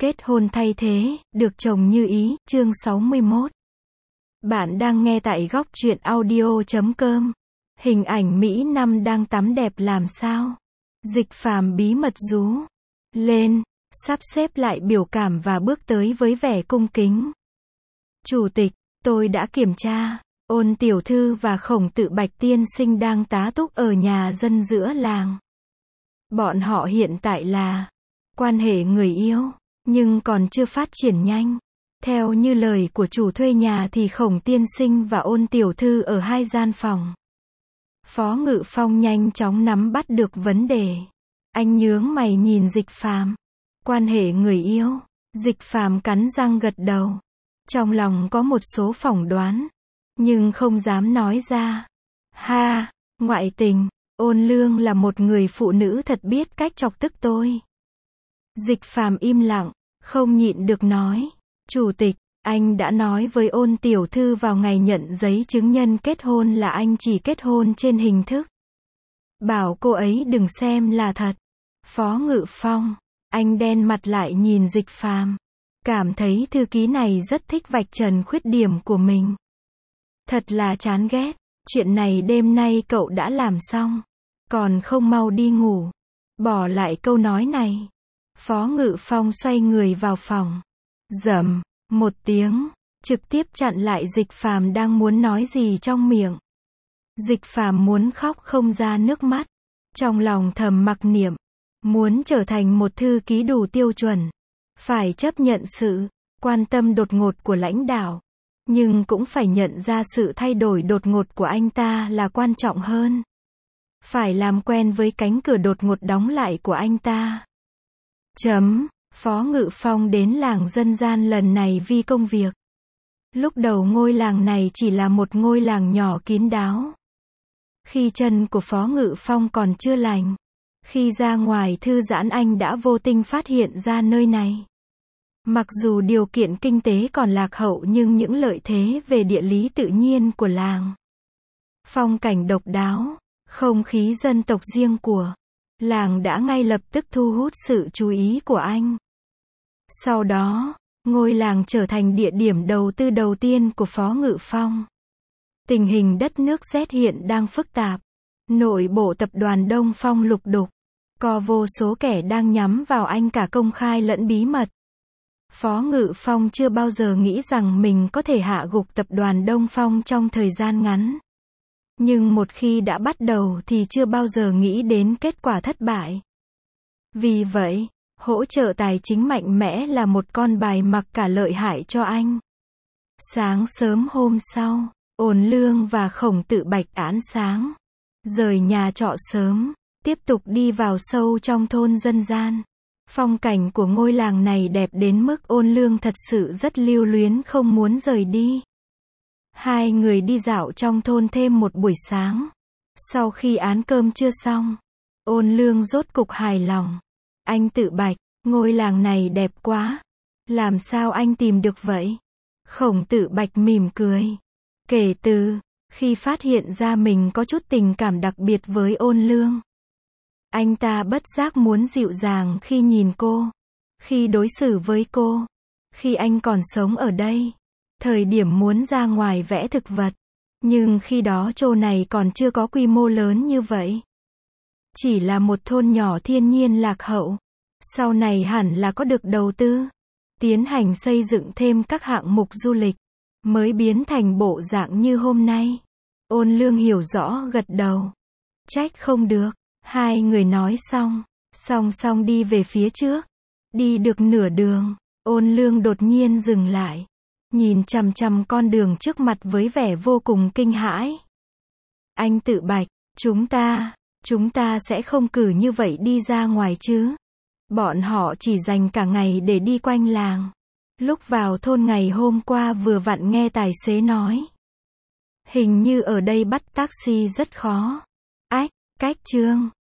Kết hôn thay thế, được chồng như ý, chương 61. Bạn đang nghe tại góc truyện audio.com. Hình ảnh Mỹ Năm đang tắm đẹp làm sao? Dịch Phàm bí mật rú lên, sắp xếp lại biểu cảm và bước tới với vẻ cung kính. Chủ tịch, tôi đã kiểm tra, Ôn tiểu thư và Khổng Tự Bạch tiên sinh đang tá túc ở nhà dân giữa làng. Bọn họ hiện tại là quan hệ người yêu, nhưng còn chưa phát triển nhanh. Theo như lời của chủ thuê nhà thì Khổng tiên sinh và Ôn tiểu thư ở hai gian phòng. Phó Ngự Phong nhanh chóng nắm bắt được vấn đề. Anh nhướng mày nhìn Dịch Phàm. Quan hệ người yêu. Dịch Phàm cắn răng gật đầu. Trong lòng có một số phỏng đoán, nhưng không dám nói ra. Ha, ngoại tình. Ôn Lương là một người phụ nữ thật biết cách chọc tức tôi. Dịch Phàm im lặng, không nhịn được nói. Chủ tịch, anh đã nói với Ôn tiểu thư vào ngày nhận giấy chứng nhân kết hôn là anh chỉ kết hôn trên hình thức. Bảo cô ấy đừng xem là thật. Phó Ngự Phong, anh đen mặt lại nhìn Dịch Phàm. Cảm thấy thư ký này rất thích vạch trần khuyết điểm của mình. Thật là chán ghét. Chuyện này đêm nay cậu đã làm xong, còn không mau đi ngủ. Bỏ lại câu nói này. Phó Ngự Phong xoay người vào phòng. Rầm một tiếng, trực tiếp chặn lại Dịch Phàm đang muốn nói gì trong miệng. Dịch Phàm muốn khóc không ra nước mắt. Trong lòng thầm mặc niệm, muốn trở thành một thư ký đủ tiêu chuẩn, phải chấp nhận sự quan tâm đột ngột của lãnh đạo, nhưng cũng phải nhận ra sự thay đổi đột ngột của anh ta là quan trọng hơn. Phải làm quen với cánh cửa đột ngột đóng lại của anh ta. Phó Ngự Phong đến làng dân gian lần này vì công việc. Lúc đầu ngôi làng này chỉ là một ngôi làng nhỏ kín đáo. Khi chân của Phó Ngự Phong còn chưa lành, khi ra ngoài thư giãn anh đã vô tình phát hiện ra nơi này. Mặc dù điều kiện kinh tế còn lạc hậu nhưng những lợi thế về địa lý tự nhiên của làng, phong cảnh độc đáo, không khí dân tộc riêng của làng đã ngay lập tức thu hút sự chú ý của anh. Sau đó, ngôi làng trở thành địa điểm đầu tư đầu tiên của Phó Ngự Phong. Tình hình đất nước Z hiện đang phức tạp. Nội bộ tập đoàn Đông Phong lục đục. Có vô số kẻ đang nhắm vào anh cả công khai lẫn bí mật. Phó Ngự Phong chưa bao giờ nghĩ rằng mình có thể hạ gục tập đoàn Đông Phong trong thời gian ngắn. Nhưng một khi đã bắt đầu thì chưa bao giờ nghĩ đến kết quả thất bại. Vì vậy, hỗ trợ tài chính mạnh mẽ là một con bài mặc cả lợi hại cho anh. Sáng sớm hôm sau, Ôn Lương và Khổng Tự Bạch án sáng, rời nhà trọ sớm, tiếp tục đi vào sâu trong thôn dân gian. Phong cảnh của ngôi làng này đẹp đến mức Ôn Lương thật sự rất lưu luyến không muốn rời đi. Hai người đi dạo trong thôn thêm một buổi sáng. Sau khi án cơm trưa xong, Ôn Lương rốt cục hài lòng. Anh Tự Bạch, ngôi làng này đẹp quá. Làm sao anh tìm được vậy? Khổng Tự Bạch mỉm cười. Kể từ khi phát hiện ra mình có chút tình cảm đặc biệt với Ôn Lương, anh ta bất giác muốn dịu dàng khi nhìn cô, khi đối xử với cô. Khi anh còn sống ở đây, thời điểm muốn ra ngoài vẽ thực vật, nhưng khi đó chỗ này còn chưa có quy mô lớn như vậy. Chỉ là một thôn nhỏ thiên nhiên lạc hậu. Sau này hẳn là có được đầu tư, tiến hành xây dựng thêm các hạng mục du lịch, mới biến thành bộ dạng như hôm nay. Ôn Lương hiểu rõ gật đầu. Trách không được. Hai người nói xong, song song đi về phía trước. Đi được nửa đường, Ôn Lương đột nhiên dừng lại, nhìn chằm chằm con đường trước mặt với vẻ vô cùng kinh hãi. Anh Tự Bạch, chúng ta sẽ không cử như vậy đi ra ngoài chứ? Bọn họ chỉ dành cả ngày để đi quanh làng. Lúc vào thôn ngày hôm qua vừa vặn nghe tài xế nói, hình như ở đây bắt taxi rất khó. Ách, cách chương